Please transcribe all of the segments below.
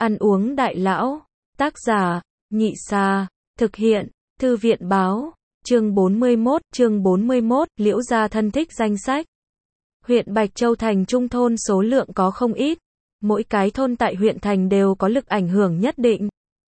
Ăn uống đại lão. Tác giả, Nhị Sa. Thực hiện, Thư viện báo. Chương 41, Liễu gia thân thích danh sách. Huyện Bạch Châu thành trung thôn số lượng có không ít. Mỗi cái thôn tại huyện thành đều có lực ảnh hưởng nhất định.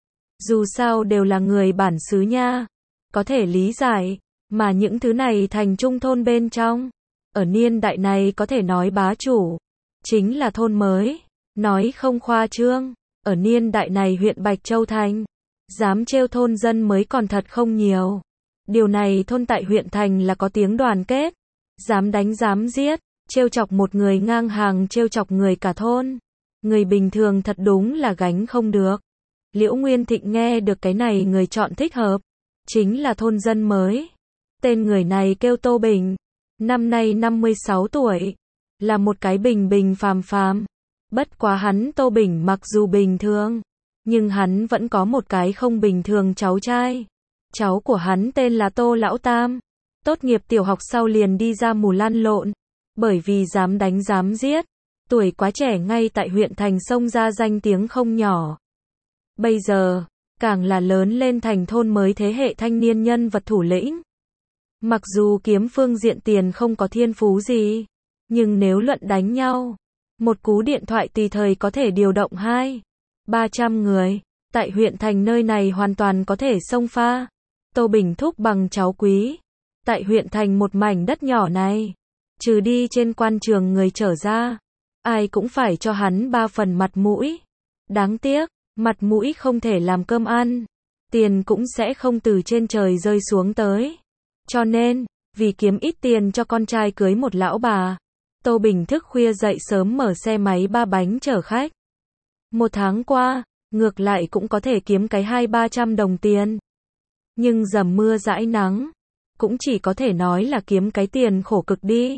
Dù sao đều là người bản xứ nha. Có thể lý giải, mà những thứ này thành trung thôn bên trong. Ở niên đại này có thể nói bá chủ. Chính là thôn mới. Nói không khoa trương. Ở niên đại này huyện Bạch Châu thành. Dám trêu thôn dân mới còn thật không nhiều. Điều này thôn tại huyện thành là có tiếng đoàn kết. Dám đánh dám giết. Trêu chọc một người ngang hàng trêu chọc người cả thôn. Người bình thường thật đúng là gánh không được. Liễu Nguyên Thịnh nghe được cái này người chọn thích hợp. Chính là thôn dân mới. Tên người này kêu Tô Bình. Năm nay 56 tuổi. Là một cái bình bình phàm phàm. Bất quá hắn Tô Bình mặc dù bình thường. Nhưng hắn vẫn có một cái không bình thường cháu trai. Cháu của hắn tên là Tô Lão Tam. Tốt nghiệp tiểu học sau liền đi ra mù lăn lộn. Bởi vì dám đánh dám giết. Tuổi quá trẻ ngay tại huyện thành xông ra danh tiếng không nhỏ. Bây giờ, càng là lớn lên thành thôn mới thế hệ thanh niên nhân vật thủ lĩnh. Mặc dù kiếm phương diện tiền không có thiên phú gì. Nhưng nếu luận đánh nhau, một cú điện thoại tùy thời có thể điều động 200-300 người. Tại huyện thành nơi này hoàn toàn có thể xông pha. Tô Bình thúc bằng cháu quý. Tại huyện thành một mảnh đất nhỏ này. Trừ đi trên quan trường người trở ra. Ai cũng phải cho hắn 3 phần mặt mũi. Đáng tiếc, mặt mũi không thể làm cơm ăn. Tiền cũng sẽ không từ trên trời rơi xuống tới. Cho nên, vì kiếm ít tiền cho con trai cưới một lão bà. Tô Bình thức khuya dậy sớm mở xe máy 3 bánh chở khách. Một tháng qua, ngược lại cũng có thể kiếm cái 200-300 đồng tiền. Nhưng dầm mưa dãi nắng, cũng chỉ có thể nói là kiếm cái tiền khổ cực đi.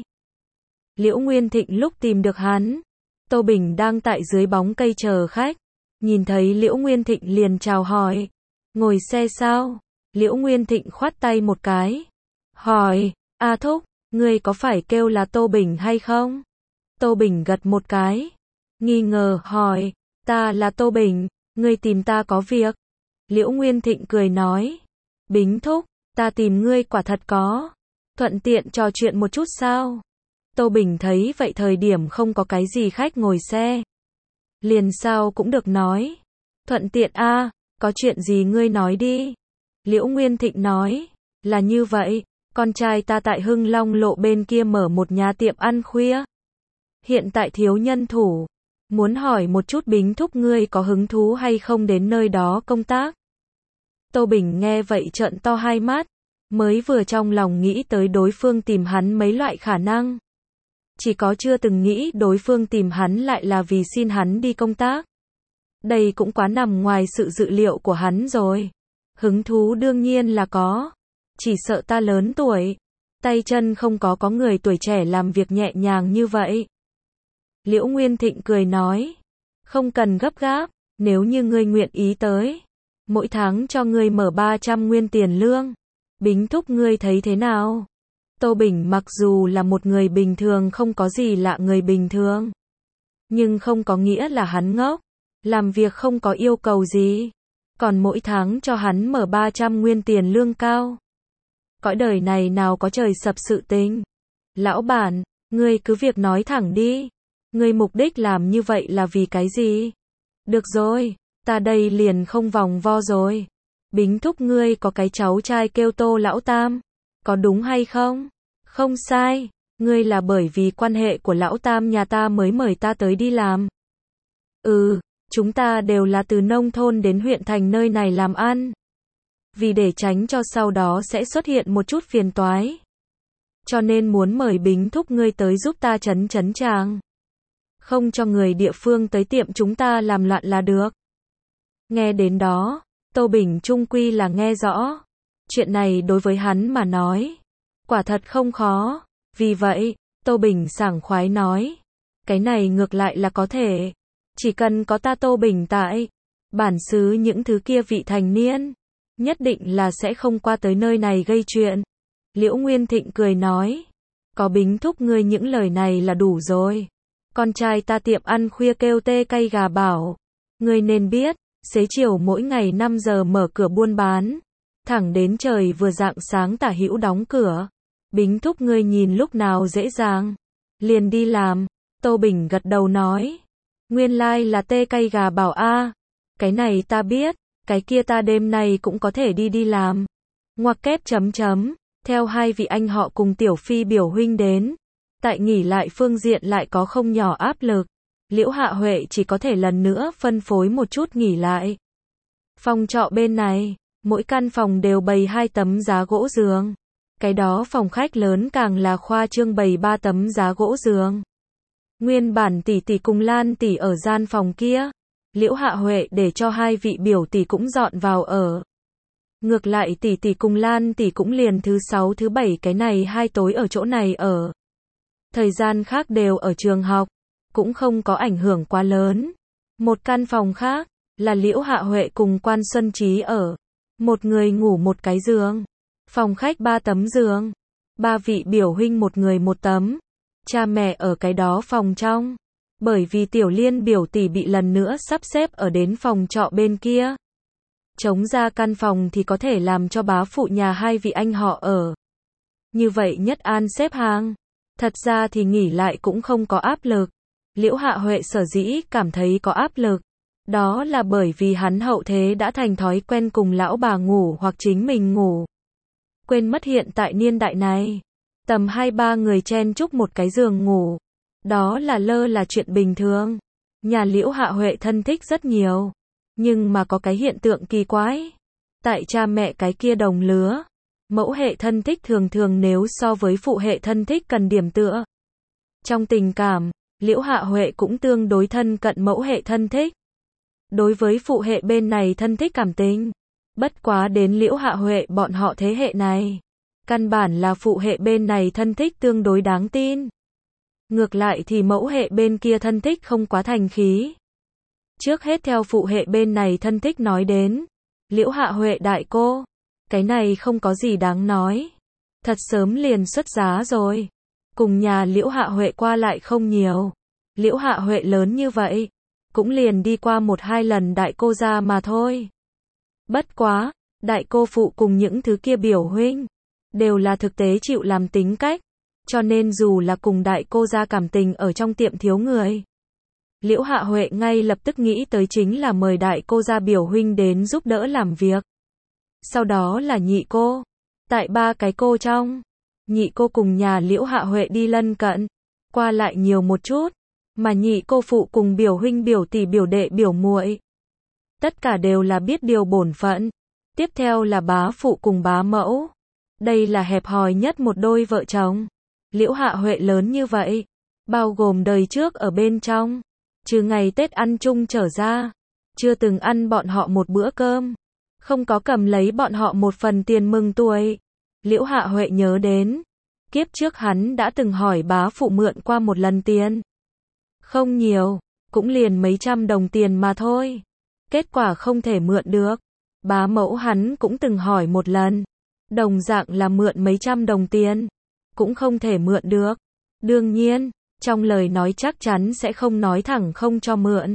Liễu Nguyên Thịnh lúc tìm được hắn, Tô Bình đang tại dưới bóng cây chờ khách. Nhìn thấy Liễu Nguyên Thịnh liền chào hỏi. Ngồi xe sao? Liễu Nguyên Thịnh khoát tay một cái. Hỏi, A Thúc, ngươi có phải kêu là Tô Bình hay không? Tô Bình gật một cái. Nghi ngờ hỏi, ta là Tô Bình, ngươi tìm ta có việc. Liễu Nguyên Thịnh cười nói. Bính Thúc, ta tìm ngươi quả thật có. Thuận tiện trò chuyện một chút sao? Tô Bình thấy vậy thời điểm không có cái gì khách ngồi xe. Liền sao cũng được nói. Thuận tiện a, có chuyện gì ngươi nói đi. Liễu Nguyên Thịnh nói, là như vậy, con trai ta tại Hưng Long lộ bên kia mở một nhà tiệm ăn khuya. Hiện tại thiếu nhân thủ. Muốn hỏi một chút Bính Thúc ngươi có hứng thú hay không đến nơi đó công tác. Tô Bình nghe vậy trợn to hai mắt. Mới vừa trong lòng nghĩ tới đối phương tìm hắn mấy loại khả năng. Chỉ có chưa từng nghĩ đối phương tìm hắn lại là vì xin hắn đi công tác. Đây cũng quá nằm ngoài sự dự liệu của hắn rồi. Hứng thú đương nhiên là có. Chỉ sợ ta lớn tuổi. Tay chân không có người tuổi trẻ làm việc nhẹ nhàng như vậy. Liễu Nguyên Thịnh cười nói. Không cần gấp gáp. Nếu như ngươi nguyện ý tới. Mỗi tháng cho ngươi mở 300 nguyên tiền lương. Bính Thúc ngươi thấy thế nào? Tô Bình mặc dù là một người bình thường không có gì lạ người bình thường. Nhưng không có nghĩa là hắn ngốc. Làm việc không có yêu cầu gì. Còn mỗi tháng cho hắn mở 300 nguyên tiền lương cao. Cõi đời này nào có trời sập sự tình. Lão bản, ngươi cứ việc nói thẳng đi. Ngươi mục đích làm như vậy là vì cái gì? Được rồi, ta đây liền không vòng vo rồi. Bính Thúc ngươi có cái cháu trai kêu Tô Lão Tam. Có đúng hay không? Không sai, ngươi là bởi vì quan hệ của Lão Tam nhà ta mới mời ta tới đi làm. Chúng ta đều là từ nông thôn đến huyện thành nơi này làm ăn. Vì để tránh cho sau đó sẽ xuất hiện một chút phiền toái. Cho nên muốn mời Bính Thúc ngươi tới giúp ta trấn tràng. Không cho người địa phương tới tiệm chúng ta làm loạn là được. Nghe đến đó, Tô Bình chung quy là nghe rõ. Chuyện này đối với hắn mà nói. Quả thật không khó. Vì vậy, Tô Bình sảng khoái nói. Cái này ngược lại là có thể. Chỉ cần có ta Tô Bình tại. Bản xứ những thứ kia vị thành niên. Nhất định là sẽ không qua tới nơi này gây chuyện. Liễu Nguyên Thịnh cười nói. Có Bính Thúc ngươi những lời này là đủ rồi. Con trai ta tiệm ăn khuya kêu tê cay gà bảo. Ngươi nên biết, xế chiều mỗi ngày 5 giờ mở cửa buôn bán, thẳng đến trời vừa rạng sáng tả hữu đóng cửa. Bính thúc ngươi nhìn lúc nào dễ dàng, liền đi làm. Tô Bình gật đầu nói, nguyên lai là tê cay gà bảo a, cái này ta biết, cái kia ta đêm nay cũng có thể đi làm. Ngoặc kép chấm chấm, theo hai vị anh họ cùng Tiểu Phi biểu huynh đến, tại nghỉ lại phương diện lại có không nhỏ áp lực. Liễu Hạ Huệ chỉ có thể lần nữa phân phối một chút nghỉ lại. Phòng trọ bên này, mỗi căn phòng đều bày 2 tấm giá gỗ giường. Cái đó phòng khách lớn càng là khoa trương bày 3 tấm giá gỗ giường. Nguyên bản tỷ tỷ cùng Lan tỷ ở gian phòng kia, Liễu Hạ Huệ để cho hai vị biểu tỷ cũng dọn vào ở. Ngược lại tỷ tỷ cùng Lan tỷ cũng liền thứ 6 thứ 7 cái này 2 tối ở chỗ này ở. Thời gian khác đều ở trường học, cũng không có ảnh hưởng quá lớn. Một căn phòng khác, là Liễu Hạ Huệ cùng Quan Xuân Trí ở. Một người ngủ một cái giường. Phòng khách 3 tấm giường. 3 vị biểu huynh một người một tấm. Cha mẹ ở cái đó phòng trong. Bởi vì Tiểu Liên biểu tỷ bị lần nữa sắp xếp ở đến phòng trọ bên kia. Trống ra căn phòng thì có thể làm cho bá phụ nhà hai vị anh họ ở. Như vậy nhất an xếp hàng. Thật ra thì nghỉ lại cũng không có áp lực. Liễu Hạ Huệ sở dĩ cảm thấy có áp lực. Đó là bởi vì hắn hậu thế đã thành thói quen cùng lão bà ngủ hoặc chính mình ngủ. Quên mất hiện tại niên đại này. Tầm 2-3 người chen chúc một cái giường ngủ. Đó là chuyện bình thường. Nhà Liễu Hạ Huệ thân thích rất nhiều. Nhưng mà có cái hiện tượng kỳ quái. Tại cha mẹ cái kia đồng lứa. Mẫu hệ thân thích thường thường nếu so với phụ hệ thân thích cần điểm tựa. Trong tình cảm, Liễu Hạ Huệ cũng tương đối thân cận mẫu hệ thân thích. Đối với phụ hệ bên này thân thích cảm tình. Bất quá đến Liễu Hạ Huệ bọn họ thế hệ này. Căn bản là phụ hệ bên này thân thích tương đối đáng tin. Ngược lại thì mẫu hệ bên kia thân thích không quá thành khí. Trước hết theo phụ hệ bên này thân thích nói đến. Liễu Hạ Huệ đại cô. Cái này không có gì đáng nói. Thật sớm liền xuất giá rồi. Cùng nhà Liễu Hạ Huệ qua lại không nhiều. Liễu Hạ Huệ lớn như vậy. Cũng liền đi qua 1-2 lần đại cô ra mà thôi. Bất quá, đại cô phụ cùng những thứ kia biểu huynh. Đều là thực tế chịu làm tính cách. Cho nên dù là cùng đại cô ra cảm tình ở trong tiệm thiếu người. Liễu Hạ Huệ ngay lập tức nghĩ tới chính là mời đại cô ra biểu huynh đến giúp đỡ làm việc. Sau đó là nhị cô. Tại 3 cái cô trong. Nhị cô cùng nhà Liễu Hạ Huệ đi lân cận. Qua lại nhiều một chút. Mà nhị cô phụ cùng biểu huynh biểu tỷ biểu đệ biểu muội. Tất cả đều là biết điều bổn phận. Tiếp theo là bá phụ cùng bá mẫu. Đây là hẹp hòi nhất một đôi vợ chồng. Liễu Hạ Huệ lớn như vậy. Bao gồm đời trước ở bên trong. Trừ ngày Tết ăn chung trở ra. Chưa từng ăn bọn họ một bữa cơm. Không có cầm lấy bọn họ một phần tiền mừng tuổi. Liễu Hạ Huệ nhớ đến. Kiếp trước hắn đã từng hỏi bá phụ mượn qua một lần tiền. Không nhiều. Cũng liền mấy trăm đồng tiền mà thôi. Kết quả không thể mượn được. Bá mẫu hắn cũng từng hỏi một lần. Đồng dạng là mượn mấy trăm đồng tiền. Cũng không thể mượn được. Đương nhiên, trong lời nói chắc chắn sẽ không nói thẳng không cho mượn.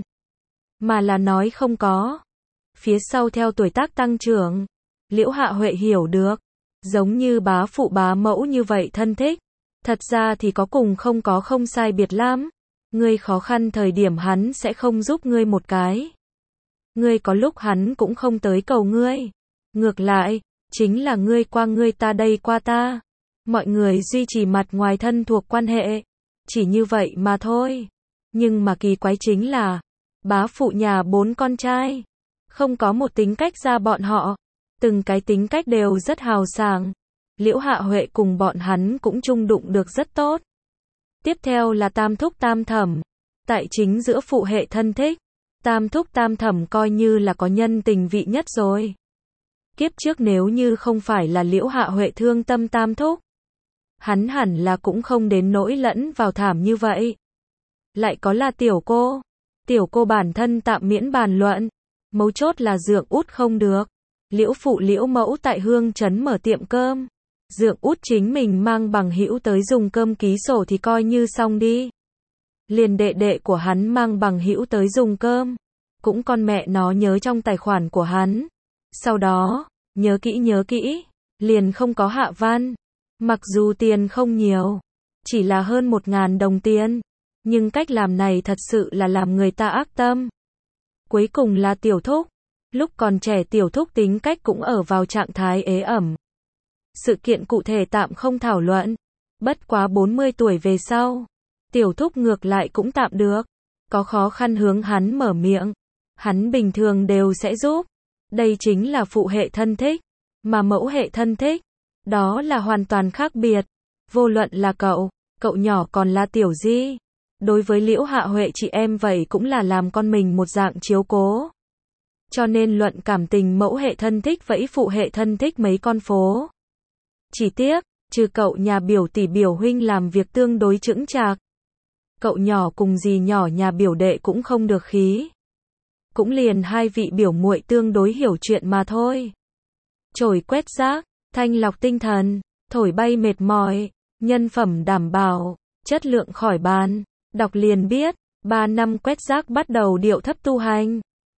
Mà là nói không có. Phía sau theo tuổi tác tăng trưởng. Liễu Hạ Huệ hiểu được. Giống như bá phụ bá mẫu như vậy thân thích. Thật ra thì có cùng không có không sai biệt lắm. Ngươi khó khăn thời điểm hắn sẽ không giúp ngươi một cái. Ngươi có lúc hắn cũng không tới cầu ngươi. Ngược lại, chính là ngươi qua ngươi ta đây qua ta. Mọi người duy trì mặt ngoài thân thuộc quan hệ. Chỉ như vậy mà thôi. Nhưng mà kỳ quái chính là, bá phụ nhà 4 con trai. Không có một tính cách ra bọn họ. Từng cái tính cách đều rất hào sảng. Liễu Hạ Huệ cùng bọn hắn cũng chung đụng được rất tốt. Tiếp theo là tam thúc tam thẩm. Tại chính giữa phụ hệ thân thích. Tam thúc tam thẩm coi như là có nhân tình vị nhất rồi. Kiếp trước nếu như không phải là Liễu Hạ Huệ thương tâm tam thúc. Hắn hẳn là cũng không đến nỗi lẫn vào thảm như vậy. Lại có là tiểu cô. Tiểu cô bản thân tạm miễn bàn luận. Mấu chốt là dượng út không được. Liễu phụ Liễu mẫu tại Hương Trấn mở tiệm cơm. Dượng út chính mình mang bằng hữu tới dùng cơm ký sổ thì coi như xong đi. Liền đệ đệ của hắn mang bằng hữu tới dùng cơm. cũng con mẹ nó nhớ trong tài khoản của hắn. Sau đó, nhớ kỹ, liền không có hạ văn. Mặc dù tiền không nhiều, chỉ là hơn 1.000 đồng tiền, nhưng cách làm này thật sự là làm người ta ác tâm. Cuối cùng là Tiểu Thúc. Lúc còn trẻ Tiểu Thúc tính cách cũng ở vào trạng thái ế ẩm. Sự kiện cụ thể tạm không thảo luận. Bất quá 40 tuổi về sau, Tiểu Thúc ngược lại cũng tạm được. Có khó khăn hướng hắn mở miệng, hắn bình thường đều sẽ giúp. Đây chính là phụ hệ thân thích, mà mẫu hệ thân thích, đó là hoàn toàn khác biệt. Vô luận là cậu nhỏ còn là Tiểu Di, đối với Liễu Hạ Huệ chị em vậy cũng là làm con mình một dạng chiếu cố. Cho nên luận cảm tình mẫu hệ thân thích vẫy phụ hệ thân thích mấy con phố. Chỉ tiếc, trừ cậu nhà biểu tỷ biểu huynh làm việc tương đối chững chạc, cậu nhỏ cùng dì nhỏ nhà biểu đệ cũng không được khí. Cũng liền hai vị biểu muội tương đối hiểu chuyện mà thôi. Chổi quét rác, thanh lọc tinh thần, thổi bay mệt mỏi, nhân phẩm đảm bảo, chất lượng khỏi bàn. Đọc liền biết, 3 năm quét rác bắt đầu điệu thấp tu hành.